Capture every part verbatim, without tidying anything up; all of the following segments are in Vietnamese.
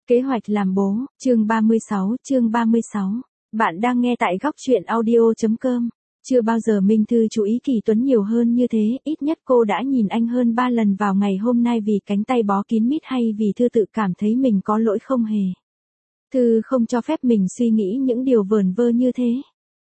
Kế hoạch làm bố, chương ba mươi sáu, chương ba mươi sáu. Bạn đang nghe tại góc truyện audio chấm com. Chưa bao giờ Minh Thư chú ý Kỳ Tuấn nhiều hơn như thế, ít nhất cô đã nhìn anh hơn ba lần vào ngày hôm nay vì cánh tay bó kín mít hay vì Thư tự cảm thấy mình có lỗi không hề. Thư không cho phép mình suy nghĩ những điều vờn vơ như thế.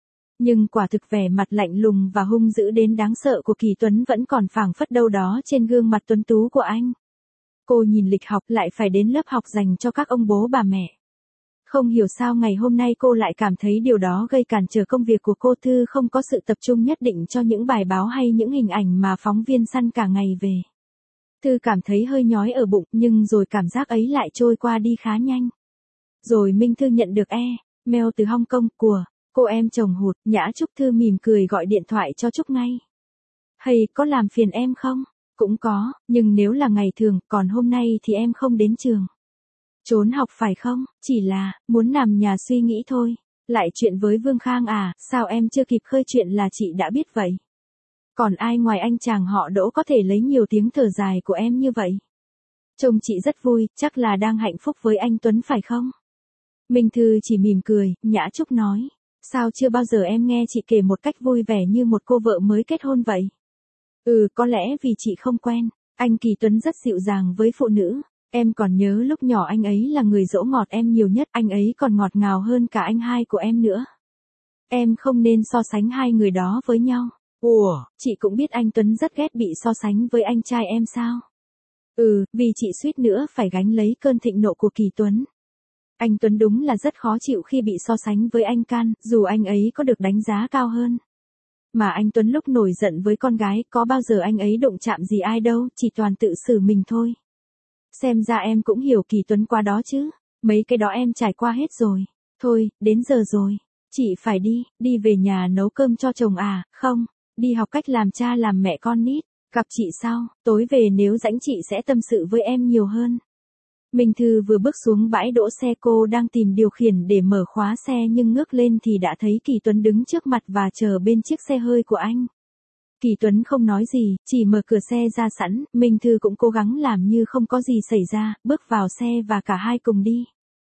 Nhưng quả thực vẻ mặt lạnh lùng và hung dữ đến đáng sợ của Kỳ Tuấn vẫn còn phảng phất đâu đó trên gương mặt tuấn tú của anh. Cô nhìn lịch học lại phải đến lớp học dành cho các ông bố bà mẹ. Không hiểu sao ngày hôm nay cô lại cảm thấy điều đó gây cản trở công việc của cô. Thư không có sự tập trung nhất định cho những bài báo hay những hình ảnh mà phóng viên săn cả ngày về. Thư cảm thấy hơi nhói ở bụng nhưng rồi cảm giác ấy lại trôi qua đi khá nhanh. Rồi Minh Thư nhận được e-mail từ Hong Kong của cô em chồng hụt. Nhã Trúc. Thư mỉm cười gọi điện thoại cho Trúc ngay. Hay, có làm phiền em không? Cũng có, nhưng nếu là ngày thường, còn hôm nay thì em không đến trường. Trốn học phải không? Chỉ là, muốn nằm nhà suy nghĩ thôi. Lại chuyện với Vương Khang à, sao em chưa kịp khơi chuyện là chị đã biết vậy? Còn ai ngoài anh chàng họ Đỗ có thể lấy nhiều tiếng thở dài của em như vậy? Trông chị rất vui, chắc là đang hạnh phúc với anh Tuấn phải không? Minh Thư chỉ mỉm cười. Nhã Trúc nói. Sao chưa bao giờ em nghe chị kể một cách vui vẻ như một cô vợ mới kết hôn vậy? Ừ, có lẽ vì chị không quen. Anh Kỳ Tuấn rất dịu dàng với phụ nữ. Em còn nhớ lúc nhỏ anh ấy là người dỗ ngọt em nhiều nhất. Anh ấy còn ngọt ngào hơn cả anh hai của em nữa. Em không nên so sánh hai người đó với nhau. Ủa, chị cũng biết anh Tuấn rất ghét bị so sánh với anh trai em sao? Ừ, vì chị suýt nữa phải gánh lấy cơn thịnh nộ của Kỳ Tuấn. Anh Tuấn đúng là rất khó chịu khi bị so sánh với anh Can, dù anh ấy có được đánh giá cao hơn. Mà anh Tuấn lúc nổi giận với con gái, có bao giờ anh ấy đụng chạm gì ai đâu, chỉ toàn tự xử mình thôi. Xem ra em cũng hiểu Kỳ Tuấn qua đó chứ, mấy cái đó em trải qua hết rồi. Thôi, đến giờ rồi, chị phải đi, đi về nhà nấu cơm cho chồng à, không, đi học cách làm cha làm mẹ con nít, gặp chị sau, tối về nếu rảnh chị sẽ tâm sự với em nhiều hơn. Minh Thư vừa bước xuống bãi đỗ xe, cô đang tìm điều khiển để mở khóa xe nhưng ngước lên thì đã thấy Kỳ Tuấn đứng trước mặt và chờ bên chiếc xe hơi của anh. Kỳ Tuấn không nói gì, chỉ mở cửa xe ra sẵn. Minh Thư cũng cố gắng làm như không có gì xảy ra, bước vào xe và cả hai cùng đi.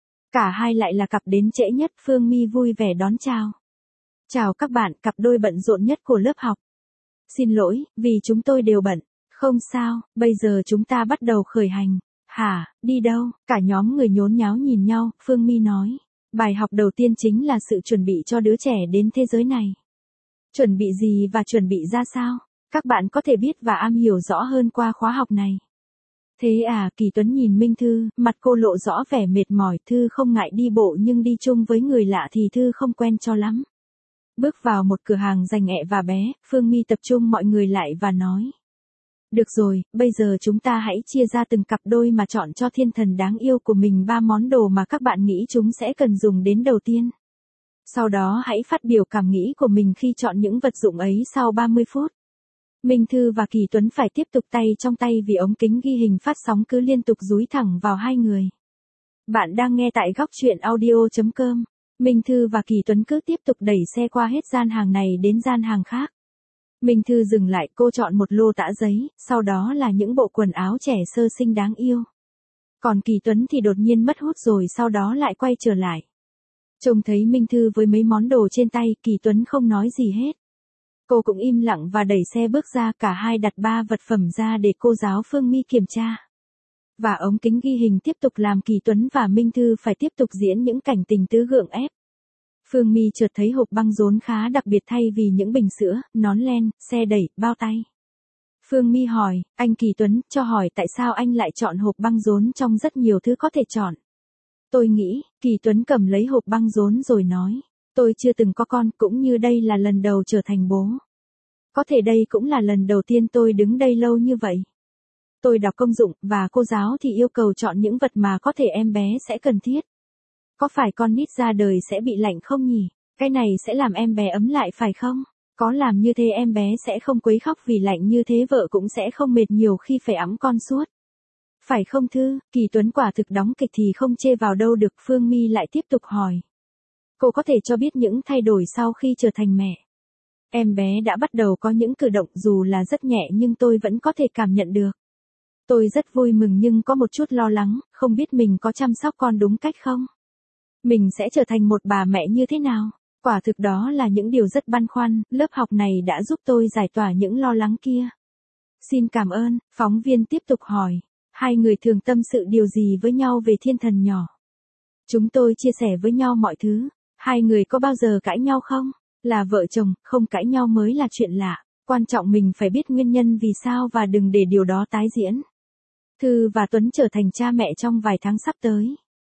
Cả hai lại là cặp đến trễ nhất. Phương My vui vẻ đón chào. Chào các bạn, cặp đôi bận rộn nhất của lớp học. Xin lỗi, vì chúng tôi đều bận. Không sao, bây giờ chúng ta bắt đầu khởi hành. Hả, đi đâu? Cả nhóm người nhốn nháo nhìn nhau. Phương My nói. Bài học đầu tiên chính là sự chuẩn bị cho đứa trẻ đến thế giới này. Chuẩn bị gì và chuẩn bị ra sao? Các bạn có thể biết và am hiểu rõ hơn qua khóa học này. Thế à, Kỳ Tuấn nhìn Minh Thư, mặt cô lộ rõ vẻ mệt mỏi. Thư không ngại đi bộ nhưng đi chung với người lạ thì Thư không quen cho lắm. Bước vào một cửa hàng dành mẹ và bé, Phương My tập trung mọi người lại và nói. Được rồi, bây giờ chúng ta hãy chia ra từng cặp đôi mà chọn cho thiên thần đáng yêu của mình ba món đồ mà các bạn nghĩ chúng sẽ cần dùng đến đầu tiên. Sau đó hãy phát biểu cảm nghĩ của mình khi chọn những vật dụng ấy sau ba mươi phút. Minh Thư và Kỳ Tuấn phải tiếp tục tay trong tay vì ống kính ghi hình phát sóng cứ liên tục dúi thẳng vào hai người. Bạn đang nghe tại góc truyện audio chấm com. Minh Thư và Kỳ Tuấn cứ tiếp tục đẩy xe qua hết gian hàng này đến gian hàng khác. Minh Thư dừng lại, cô chọn một lô tã giấy, sau đó là những bộ quần áo trẻ sơ sinh đáng yêu. Còn Kỳ Tuấn thì đột nhiên mất hút rồi sau đó lại quay trở lại. Trông thấy Minh Thư với mấy món đồ trên tay, Kỳ Tuấn không nói gì hết. Cô cũng im lặng và đẩy xe bước ra, cả hai đặt ba vật phẩm ra để cô giáo Phương My kiểm tra. Và ống kính ghi hình tiếp tục làm Kỳ Tuấn và Minh Thư phải tiếp tục diễn những cảnh tình tứ gượng ép. Phương My chợt thấy hộp băng rốn khá đặc biệt thay vì những bình sữa, nón len, xe đẩy, bao tay. Phương My hỏi, anh Kỳ Tuấn, cho hỏi tại sao anh lại chọn hộp băng rốn trong rất nhiều thứ có thể chọn. Tôi nghĩ, Kỳ Tuấn cầm lấy hộp băng rốn rồi nói, tôi chưa từng có con, cũng như đây là lần đầu trở thành bố. Có thể đây cũng là lần đầu tiên tôi đứng đây lâu như vậy. Tôi đọc công dụng, và cô giáo thì yêu cầu chọn những vật mà có thể em bé sẽ cần thiết. Có phải con nít ra đời sẽ bị lạnh không nhỉ? Cái này sẽ làm em bé ấm lại phải không? Có làm như thế em bé sẽ không quấy khóc vì lạnh như thế vợ cũng sẽ không mệt nhiều khi phải ẵm con suốt. Phải không Thư? Kỳ Tuấn quả thực đóng kịch thì không chê vào đâu được. Phương My lại tiếp tục hỏi. Cô có thể cho biết những thay đổi sau khi trở thành mẹ. Em bé đã bắt đầu có những cử động dù là rất nhẹ nhưng tôi vẫn có thể cảm nhận được. Tôi rất vui mừng nhưng có một chút lo lắng, không biết mình có chăm sóc con đúng cách không? Mình sẽ trở thành một bà mẹ như thế nào? Quả thực đó là những điều rất băn khoăn, lớp học này đã giúp tôi giải tỏa những lo lắng kia. Xin cảm ơn, phóng viên tiếp tục hỏi. Hai người thường tâm sự điều gì với nhau về thiên thần nhỏ? Chúng tôi chia sẻ với nhau mọi thứ. Hai người có bao giờ cãi nhau không? Là vợ chồng, không cãi nhau mới là chuyện lạ. Quan trọng mình phải biết nguyên nhân vì sao và đừng để điều đó tái diễn. Thư và Tuấn trở thành cha mẹ trong vài tháng sắp tới.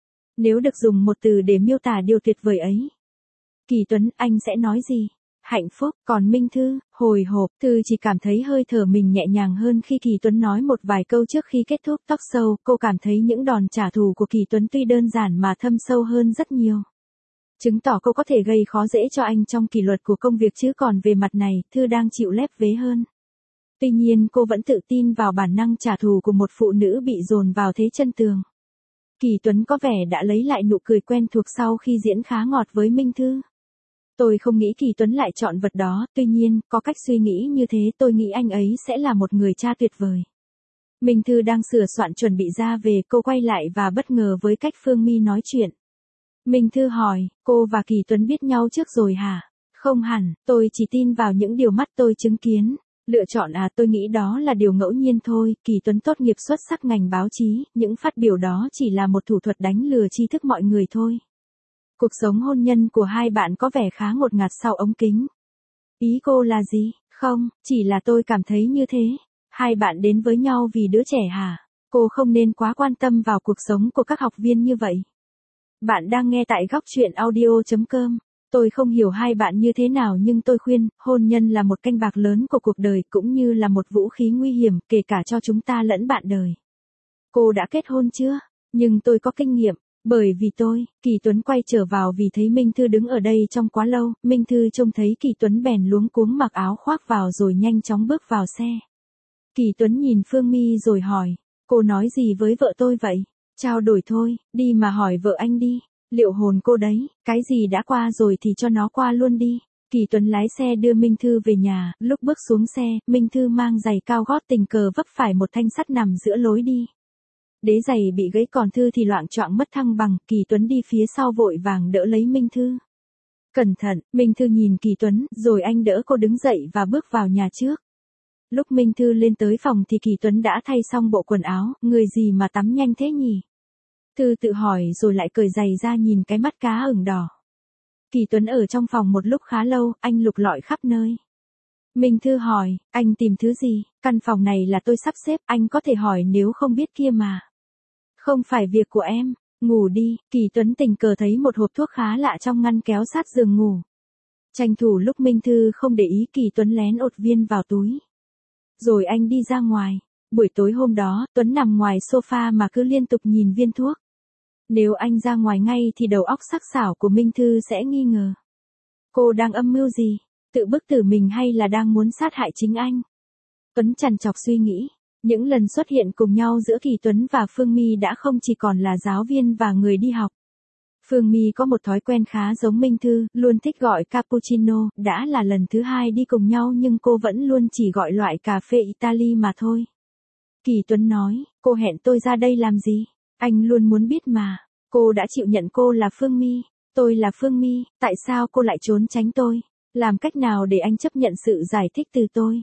Nếu được dùng một từ để miêu tả điều tuyệt vời ấy. Kỳ Tuấn, anh sẽ nói gì? Hạnh phúc, còn Minh Thư, hồi hộp. Thư chỉ cảm thấy hơi thở mình nhẹ nhàng hơn khi Kỳ Tuấn nói một vài câu trước khi kết thúc talk show. Cô cảm thấy những đòn trả thù của Kỳ Tuấn tuy đơn giản mà thâm sâu hơn rất nhiều. Chứng tỏ cô có thể gây khó dễ cho anh trong kỷ luật của công việc chứ còn về mặt này, Thư đang chịu lép vế hơn. Tuy nhiên cô vẫn tự tin vào bản năng trả thù của một phụ nữ bị dồn vào thế chân tường. Kỳ Tuấn có vẻ đã lấy lại nụ cười quen thuộc sau khi diễn khá ngọt với Minh Thư. Tôi không nghĩ Kỳ Tuấn lại chọn vật đó, tuy nhiên, có cách suy nghĩ như thế tôi nghĩ anh ấy sẽ là một người cha tuyệt vời. Minh Thư đang sửa soạn chuẩn bị ra về, cô quay lại và bất ngờ với cách Phương My nói chuyện. Minh Thư hỏi, cô và Kỳ Tuấn biết nhau trước rồi hả? Không hẳn, tôi chỉ tin vào những điều mắt tôi chứng kiến. Lựa chọn à, tôi nghĩ đó là điều ngẫu nhiên thôi. Kỳ Tuấn tốt nghiệp xuất sắc ngành báo chí, những phát biểu đó chỉ là một thủ thuật đánh lừa tri thức mọi người thôi. Cuộc sống hôn nhân của hai bạn có vẻ khá ngột ngạt sau ống kính. Ý cô là gì? Không, chỉ là tôi cảm thấy như thế. Hai bạn đến với nhau vì đứa trẻ hả? Cô không nên quá quan tâm vào cuộc sống của các học viên như vậy. Bạn đang nghe tại góc chuyện audio chấm com. Tôi không hiểu hai bạn như thế nào nhưng tôi khuyên, hôn nhân là một canh bạc lớn của cuộc đời cũng như là một vũ khí nguy hiểm kể cả cho chúng ta lẫn bạn đời. Cô đã kết hôn chưa? Nhưng tôi có kinh nghiệm, bởi vì tôi, Kỳ Tuấn quay trở vào vì thấy Minh Thư đứng ở đây trong quá lâu, Minh Thư trông thấy Kỳ Tuấn bèn luống cuống mặc áo khoác vào rồi nhanh chóng bước vào xe. Kỳ Tuấn nhìn Phương My rồi hỏi, cô nói gì với vợ tôi vậy? Trao đổi thôi, đi mà hỏi vợ anh đi. Liệu hồn cô đấy, cái gì đã qua rồi thì cho nó qua luôn đi. Kỳ Tuấn lái xe đưa Minh Thư về nhà, lúc bước xuống xe, Minh Thư mang giày cao gót tình cờ vấp phải một thanh sắt nằm giữa lối đi. Đế giày bị gãy còn Thư thì loạng choạng mất thăng bằng, Kỳ Tuấn đi phía sau vội vàng đỡ lấy Minh Thư. Cẩn thận, Minh Thư nhìn Kỳ Tuấn, rồi anh đỡ cô đứng dậy và bước vào nhà trước. Lúc Minh Thư lên tới phòng thì Kỳ Tuấn đã thay xong bộ quần áo, người gì mà tắm nhanh thế nhỉ? Thư tự hỏi rồi lại cởi giày ra nhìn cái mắt cá ửng đỏ. Kỳ Tuấn ở trong phòng một lúc khá lâu, anh lục lọi khắp nơi. Minh Thư hỏi, anh tìm thứ gì? Căn phòng này là tôi sắp xếp, anh có thể hỏi nếu không biết kia mà. Không phải việc của em, ngủ đi. Kỳ Tuấn tình cờ thấy một hộp thuốc khá lạ trong ngăn kéo sát giường ngủ. Tranh thủ lúc Minh Thư không để ý Kỳ Tuấn lén ột viên vào túi. Rồi anh đi ra ngoài. Buổi tối hôm đó, Tuấn nằm ngoài sofa mà cứ liên tục nhìn viên thuốc. Nếu anh ra ngoài ngay thì đầu óc sắc sảo của Minh Thư sẽ nghi ngờ. Cô đang âm mưu gì? Tự bức tử mình hay là đang muốn sát hại chính anh? Tuấn trằn trọc suy nghĩ. Những lần xuất hiện cùng nhau giữa Kỳ Tuấn và Phương My đã không chỉ còn là giáo viên và người đi học. Phương My có một thói quen khá giống Minh Thư, luôn thích gọi cappuccino, đã là lần thứ hai đi cùng nhau nhưng cô vẫn luôn chỉ gọi loại cà phê Italy mà thôi. Kỳ Tuấn nói, cô hẹn tôi ra đây làm gì? Anh luôn muốn biết mà. Cô đã chịu nhận cô là Phương My. Tôi là Phương My, tại sao cô lại trốn tránh tôi? Làm cách nào để anh chấp nhận sự giải thích từ tôi?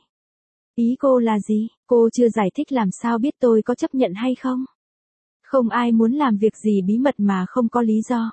Ý cô là gì? Cô chưa giải thích làm sao biết tôi có chấp nhận hay không? Không ai muốn làm việc gì bí mật mà không có lý do.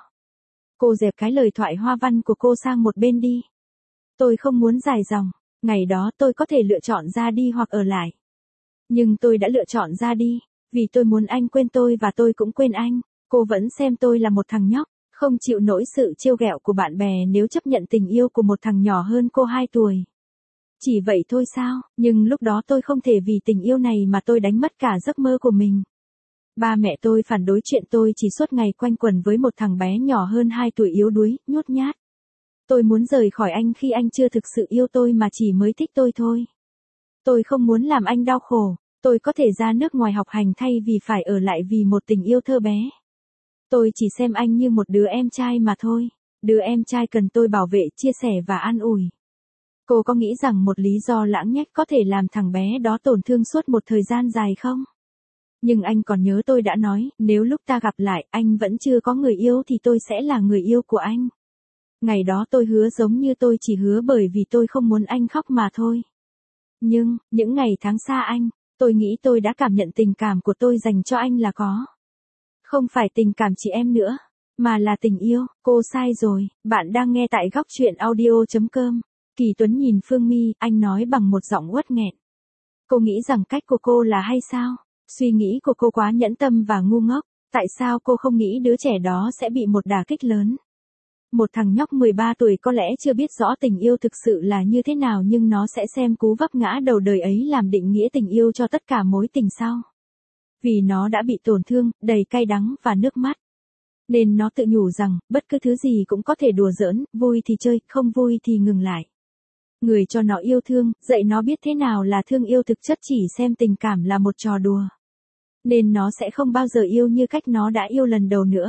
Cô dẹp cái lời thoại hoa văn của cô sang một bên đi. Tôi không muốn dài dòng. Ngày đó tôi có thể lựa chọn ra đi hoặc ở lại. Nhưng tôi đã lựa chọn ra đi. Vì tôi muốn anh quên tôi và tôi cũng quên anh. Cô vẫn xem tôi là một thằng nhóc, không chịu nổi sự trêu ghẹo của bạn bè nếu chấp nhận tình yêu của một thằng nhỏ hơn cô hai tuổi. Chỉ vậy thôi sao, nhưng lúc đó tôi không thể vì tình yêu này mà tôi đánh mất cả giấc mơ của mình. Ba mẹ tôi phản đối chuyện tôi chỉ suốt ngày quanh quẩn với một thằng bé nhỏ hơn hai tuổi yếu đuối, nhút nhát. Tôi muốn rời khỏi anh khi anh chưa thực sự yêu tôi mà chỉ mới thích tôi thôi. Tôi không muốn làm anh đau khổ. Tôi có thể ra nước ngoài học hành thay vì phải ở lại vì một tình yêu thơ bé. Tôi chỉ xem anh như một đứa em trai mà thôi. Đứa em trai cần tôi bảo vệ, chia sẻ và an ủi. Cô có nghĩ rằng một lý do lãng nhách có thể làm thằng bé đó tổn thương suốt một thời gian dài không? Nhưng anh còn nhớ tôi đã nói, nếu lúc ta gặp lại, anh vẫn chưa có người yêu thì tôi sẽ là người yêu của anh. Ngày đó tôi hứa giống như tôi chỉ hứa bởi vì tôi không muốn anh khóc mà thôi. Nhưng, những ngày tháng xa anh, tôi nghĩ tôi đã cảm nhận tình cảm của tôi dành cho anh là có. Không phải tình cảm chị em nữa, mà là tình yêu. Cô sai rồi, bạn đang nghe tại góc chuyện audio chấm com. Kỳ Tuấn nhìn Phương My, anh nói bằng một giọng uất nghẹn. Cô nghĩ rằng cách của cô là hay sao? Suy nghĩ của cô quá nhẫn tâm và ngu ngốc. Tại sao cô không nghĩ đứa trẻ đó sẽ bị một đả kích lớn? Một thằng nhóc mười ba tuổi có lẽ chưa biết rõ tình yêu thực sự là như thế nào, nhưng nó sẽ xem cú vấp ngã đầu đời ấy làm định nghĩa tình yêu cho tất cả mối tình sau. Vì nó đã bị tổn thương, đầy cay đắng và nước mắt. Nên nó tự nhủ rằng, bất cứ thứ gì cũng có thể đùa giỡn, vui thì chơi, không vui thì ngừng lại. Người cho nó yêu thương, dạy nó biết thế nào là thương yêu thực chất, chỉ xem tình cảm là một trò đùa. Nên nó sẽ không bao giờ yêu như cách nó đã yêu lần đầu nữa.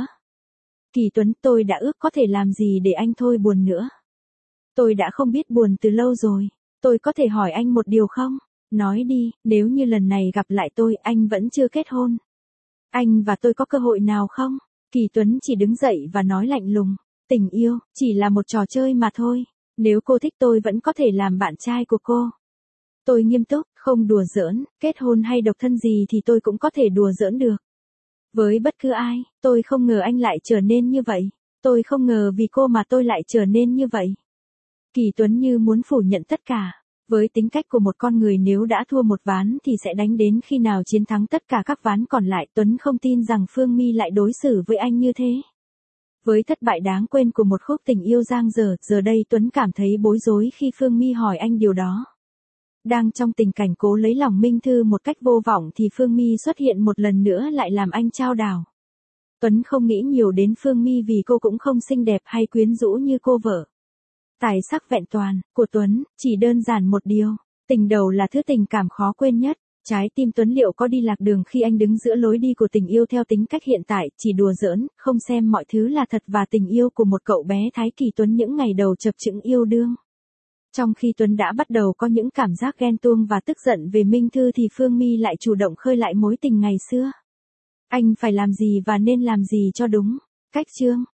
Kỳ Tuấn, tôi đã ước có thể làm gì để anh thôi buồn nữa. Tôi đã không biết buồn từ lâu rồi. Tôi có thể hỏi anh một điều không? Nói đi, nếu như lần này gặp lại tôi, anh vẫn chưa kết hôn. Anh và tôi có cơ hội nào không? Kỳ Tuấn chỉ đứng dậy và nói lạnh lùng. Tình yêu, chỉ là một trò chơi mà thôi. Nếu cô thích tôi vẫn có thể làm bạn trai của cô. Tôi nghiêm túc, không đùa giỡn, kết hôn hay độc thân gì thì tôi cũng có thể đùa giỡn được. Với bất cứ ai, tôi không ngờ anh lại trở nên như vậy. Tôi không ngờ vì cô mà tôi lại trở nên như vậy. Kỳ Tuấn như muốn phủ nhận tất cả. Với tính cách của một con người, nếu đã thua một ván thì sẽ đánh đến khi nào chiến thắng tất cả các ván còn lại. Tuấn không tin rằng Phương My lại đối xử với anh như thế. Với thất bại đáng quên của một khúc tình yêu dang dở, giờ đây Tuấn cảm thấy bối rối khi Phương My hỏi anh điều đó. Đang trong tình cảnh cố lấy lòng Minh Thư một cách vô vọng thì Phương My xuất hiện một lần nữa lại làm anh chao đảo. Tuấn không nghĩ nhiều đến Phương My vì cô cũng không xinh đẹp hay quyến rũ như cô vợ. Tài sắc vẹn toàn của Tuấn chỉ đơn giản một điều, tình đầu là thứ tình cảm khó quên nhất. Trái tim Tuấn liệu có đi lạc đường khi anh đứng giữa lối đi của tình yêu theo tính cách hiện tại, chỉ đùa giỡn, không xem mọi thứ là thật và tình yêu của một cậu bé Thái Kỳ Tuấn những ngày đầu chập chững yêu đương. Trong khi Tuấn đã bắt đầu có những cảm giác ghen tuông và tức giận về Minh Thư thì Phương My lại chủ động khơi lại mối tình ngày xưa. Anh phải làm gì và nên làm gì cho đúng? Cách chương